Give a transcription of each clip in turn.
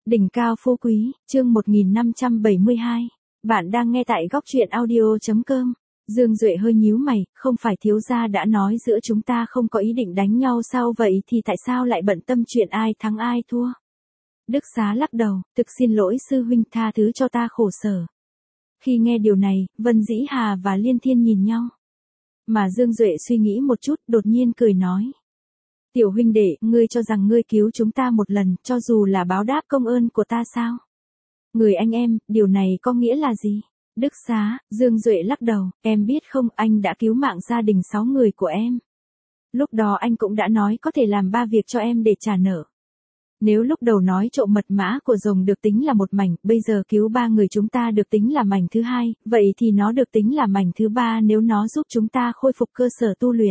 Đỉnh cao phú quý, chương 1572. Bạn đang nghe tại góc truyện audio.com. Dương Duệ hơi nhíu mày, không phải thiếu gia đã nói giữa chúng ta không có ý định đánh nhau sao, vậy thì tại sao lại bận tâm chuyện ai thắng ai thua? Đức Xá lắc đầu, thực xin lỗi sư huynh, tha thứ cho ta khổ sở. Khi nghe điều này, Vân Dĩ Hà và Liên Thiên nhìn nhau. Mà Dương Duệ suy nghĩ một chút, đột nhiên cười nói. Tiểu huynh đệ, ngươi cho rằng ngươi cứu chúng ta một lần, cho dù là báo đáp công ơn của ta sao? Người anh em, điều này có nghĩa là gì? Đức Xá, Dương Duệ lắc đầu, em biết không, anh đã cứu mạng gia đình 6 người của em. Lúc đó anh cũng đã nói có thể làm 3 việc cho em để trả nợ. Nếu lúc đầu nói trộm mật mã của rồng được tính là một mảnh, bây giờ cứu 3 người chúng ta được tính là mảnh thứ 2, vậy thì nó được tính là mảnh thứ 3 nếu nó giúp chúng ta khôi phục cơ sở tu luyện.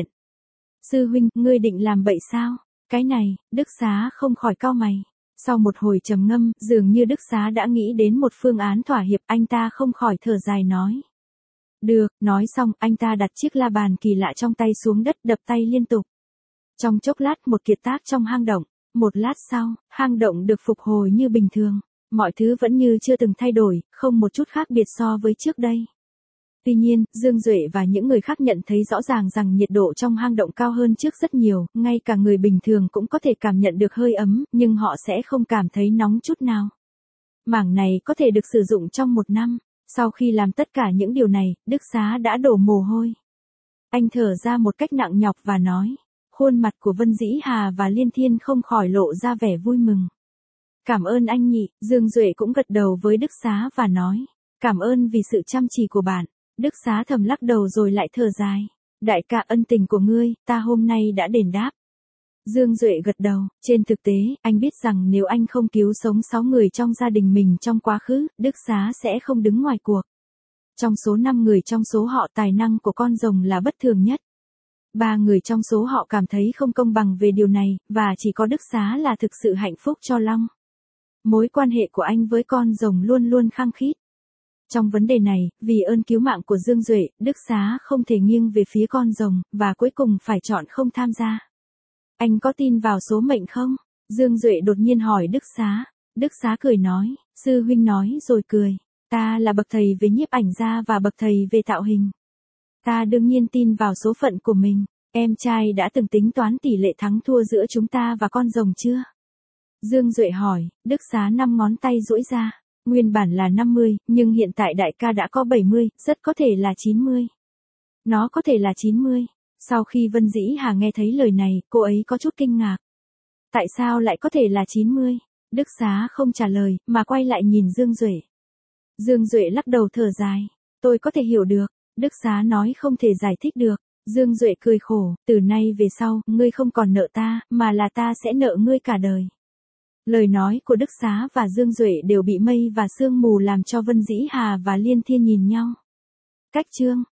Sư huynh, ngươi định làm bậy sao? Cái này, Đức Xá không khỏi cau mày. Sau một hồi trầm ngâm, dường như Đức Xá đã nghĩ đến một phương án thỏa hiệp, anh ta không khỏi thở dài nói. Được, nói xong, anh ta đặt chiếc la bàn kỳ lạ trong tay xuống đất, đập tay liên tục. Trong chốc lát một kiệt tác trong hang động, một lát sau, hang động được phục hồi như bình thường. Mọi thứ vẫn như chưa từng thay đổi, không một chút khác biệt so với trước đây. Tuy nhiên, Dương Duệ và những người khác nhận thấy rõ ràng rằng nhiệt độ trong hang động cao hơn trước rất nhiều, ngay cả người bình thường cũng có thể cảm nhận được hơi ấm, nhưng họ sẽ không cảm thấy nóng chút nào. Mảng này có thể được sử dụng trong 1 năm. Sau khi làm tất cả những điều này, Đức Xá đã đổ mồ hôi. Anh thở ra một cách nặng nhọc và nói. Khuôn mặt của Vân Dĩ Hà và Liên Thiên không khỏi lộ ra vẻ vui mừng. Cảm ơn anh nhị, Dương Duệ cũng gật đầu với Đức Xá và nói. Cảm ơn vì sự chăm chỉ của bạn. Đức Xá thầm lắc đầu rồi lại thở dài. Đại ca, ân tình của ngươi, ta hôm nay đã đền đáp. Dương Duệ gật đầu, trên thực tế, anh biết rằng nếu anh không cứu sống 6 người trong gia đình mình trong quá khứ, Đức Xá sẽ không đứng ngoài cuộc. Trong số 5 người trong số họ, tài năng của con rồng là bất thường nhất. 3 người trong số họ cảm thấy không công bằng về điều này, và chỉ có Đức Xá là thực sự hạnh phúc cho Long. Mối quan hệ của anh với con rồng luôn luôn khăng khít. Trong vấn đề này, vì ơn cứu mạng của Dương Duệ, Đức Xá không thể nghiêng về phía con rồng, và cuối cùng phải chọn không tham gia. Anh có tin vào số mệnh không? Dương Duệ đột nhiên hỏi Đức Xá. Đức Xá cười nói, sư huynh nói rồi cười. Ta là bậc thầy về nhiếp ảnh gia và bậc thầy về tạo hình. Ta đương nhiên tin vào số phận của mình. Em trai đã từng tính toán tỷ lệ thắng thua giữa chúng ta và con rồng chưa? Dương Duệ hỏi. Đức Xá 5 ngón tay duỗi ra. Nguyên bản là 50, nhưng hiện tại đại ca đã có 70, rất có thể là 90. Nó có thể là 90. Sau khi Vân Dĩ Hà nghe thấy lời này, cô ấy có chút kinh ngạc. Tại sao lại có thể là 90? Đức Xá không trả lời, mà quay lại nhìn Dương Duệ. Dương Duệ lắc đầu thở dài. Tôi có thể hiểu được. Đức Xá nói không thể giải thích được. Dương Duệ cười khổ, từ nay về sau, ngươi không còn nợ ta, mà là ta sẽ nợ ngươi cả đời. Lời nói của Đức Xá và Dương Duệ đều bị mây và sương mù làm cho Vân Dĩ Hà và Liên Thiên nhìn nhau. Cách chương